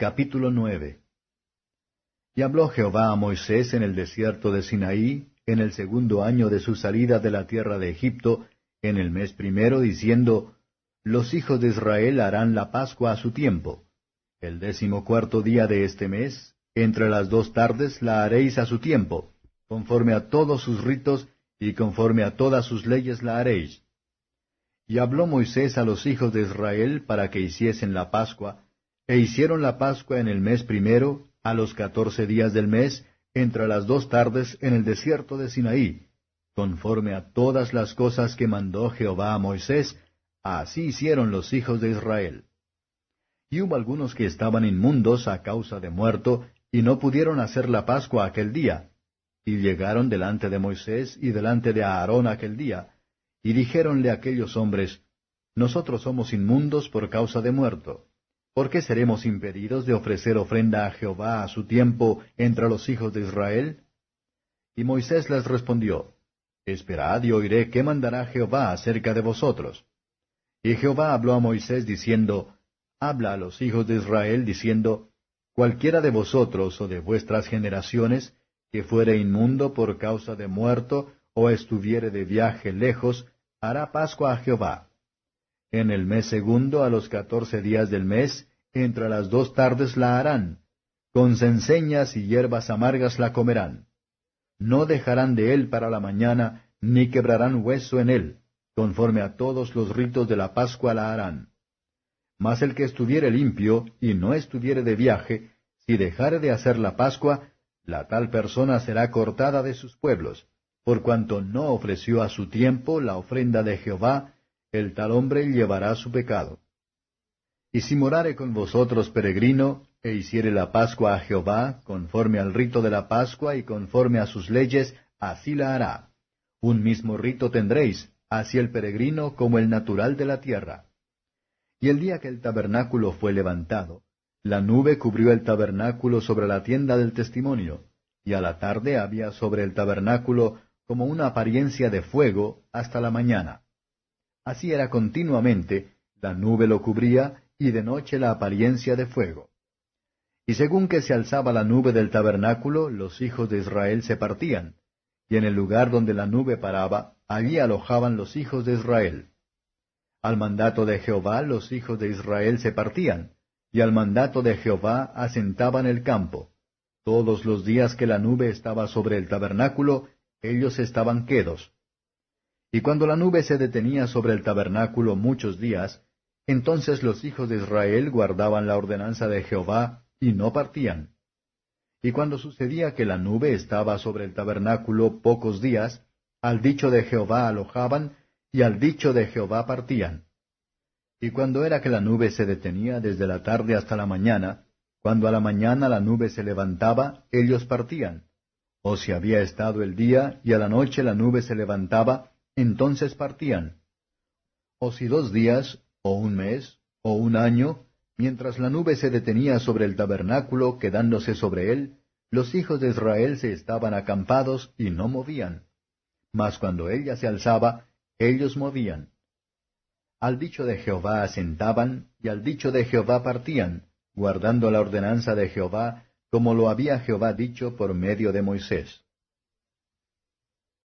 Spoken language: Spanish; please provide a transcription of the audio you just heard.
Capítulo 9. Y habló Jehová a Moisés en el desierto de Sinaí, en el segundo año de su salida de la tierra de Egipto, en el mes primero, diciendo, Los hijos de Israel harán la Pascua a su tiempo. El 14º día de este mes, entre las 2 tardes, la haréis a su tiempo, conforme a todos sus ritos y conforme a todas sus leyes la haréis. Y habló Moisés a los hijos de Israel para que hiciesen la Pascua, e hicieron la Pascua en el mes primero, a los 14 días del mes, entre las 2 tardes en el desierto de Sinaí, conforme a todas las cosas que mandó Jehová a Moisés, así hicieron los hijos de Israel. Y hubo algunos que estaban inmundos a causa de muerto, y no pudieron hacer la Pascua aquel día. Y llegaron delante de Moisés y delante de Aarón aquel día, y dijéronle aquellos hombres, Nosotros somos inmundos por causa de muerto. ¿Por qué seremos impedidos de ofrecer ofrenda a Jehová a su tiempo entre los hijos de Israel? Y Moisés les respondió, Esperad y oiré qué mandará Jehová acerca de vosotros. Y Jehová habló a Moisés diciendo, Habla a los hijos de Israel diciendo, Cualquiera de vosotros o de vuestras generaciones, que fuere inmundo por causa de muerto, o estuviere de viaje lejos, hará Pascua a Jehová. En el mes segundo, a los 14 días del mes, entre las 2 tardes la harán. Con cenceñas y hierbas amargas la comerán. No dejarán de él para la mañana, ni quebrarán hueso en él. Conforme a todos los ritos de la Pascua la harán. Mas el que estuviere limpio, y no estuviere de viaje, si dejare de hacer la Pascua, la tal persona será cortada de sus pueblos, por cuanto no ofreció a su tiempo la ofrenda de Jehová, el tal hombre llevará su pecado. Y si morare con vosotros peregrino, e hiciere la Pascua a Jehová, conforme al rito de la Pascua y conforme a sus leyes, así la hará. Un mismo rito tendréis, así el peregrino como el natural de la tierra. Y el día que el tabernáculo fue levantado, la nube cubrió el tabernáculo sobre la tienda del testimonio, y a la tarde había sobre el tabernáculo como una apariencia de fuego hasta la mañana. Así era continuamente, la nube lo cubría, y de noche la apariencia de fuego. Y según que se alzaba la nube del tabernáculo, los hijos de Israel se partían, y en el lugar donde la nube paraba, allí alojaban los hijos de Israel. Al mandato de Jehová los hijos de Israel se partían, y al mandato de Jehová asentaban el campo. Todos los días que la nube estaba sobre el tabernáculo, ellos estaban quedos. Y cuando la nube se detenía sobre el tabernáculo muchos días, entonces los hijos de Israel guardaban la ordenanza de Jehová, y no partían. Y cuando sucedía que la nube estaba sobre el tabernáculo pocos días, al dicho de Jehová alojaban, y al dicho de Jehová partían. Y cuando era que la nube se detenía desde la tarde hasta la mañana, cuando a la mañana la nube se levantaba, ellos partían. O si había estado el día, y a la noche la nube se levantaba, entonces partían. O si 2 días, o un mes, o un año, mientras la nube se detenía sobre el tabernáculo, quedándose sobre él, los hijos de Israel se estaban acampados y no movían. Mas cuando ella se alzaba, ellos movían. Al dicho de Jehová asentaban, y al dicho de Jehová partían, guardando la ordenanza de Jehová, como lo había Jehová dicho por medio de Moisés.